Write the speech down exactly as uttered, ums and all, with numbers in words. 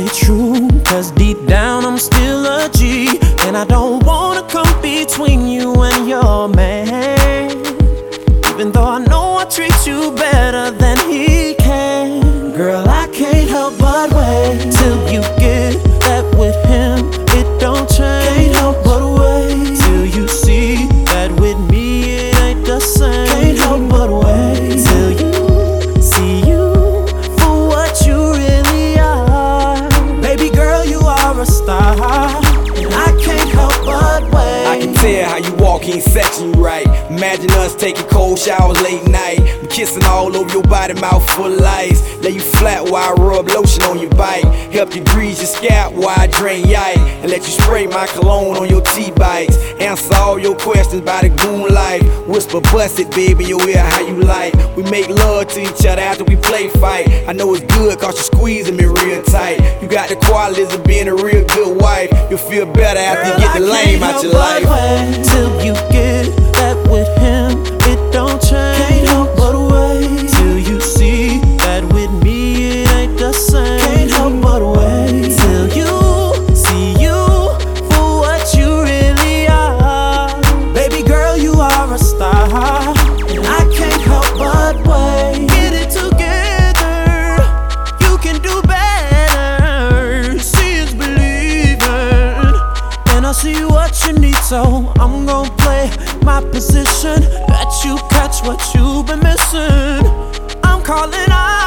stay true, cause deep down I'm still a G. And I don't wanna come between you and your man, even though I know I treat you better than he can. Girl, I can't help but wait till you get that with him. It don't change. Can't help but wait till you see that with me it ain't the same. Can't help but wait till you see you for what you really are. Baby girl, you are a star, and I can't help but wait. I can tell how you walk in section you right. Imagine us taking cold showers late night. I'm kissing all over your body, mouth full of ice. Lay you flat while I rub lotion on your bike. Help you grease your scalp while I drain yike. And let you spray my cologne on your T-bikes. Answer all your questions by the goon light. Whisper, bust it, baby, your ear how you like. We make love to each other after we play fight. I know it's good cause you're squeezing me real tight. You got the qualities of being a real good wife. You'll feel better after Girl, you get the lame out your life. Wait till you get that with him, it don't change. Can't help but wait till you see that with me it ain't the same. Can't help but wait till you see you for what you really are. Baby girl, you are a star, and I can't help but wait. Get it together, you can do better. See is believing, and I see what you need, so I'm gon' play my position. Let you catch what you've been missing. I'm calling out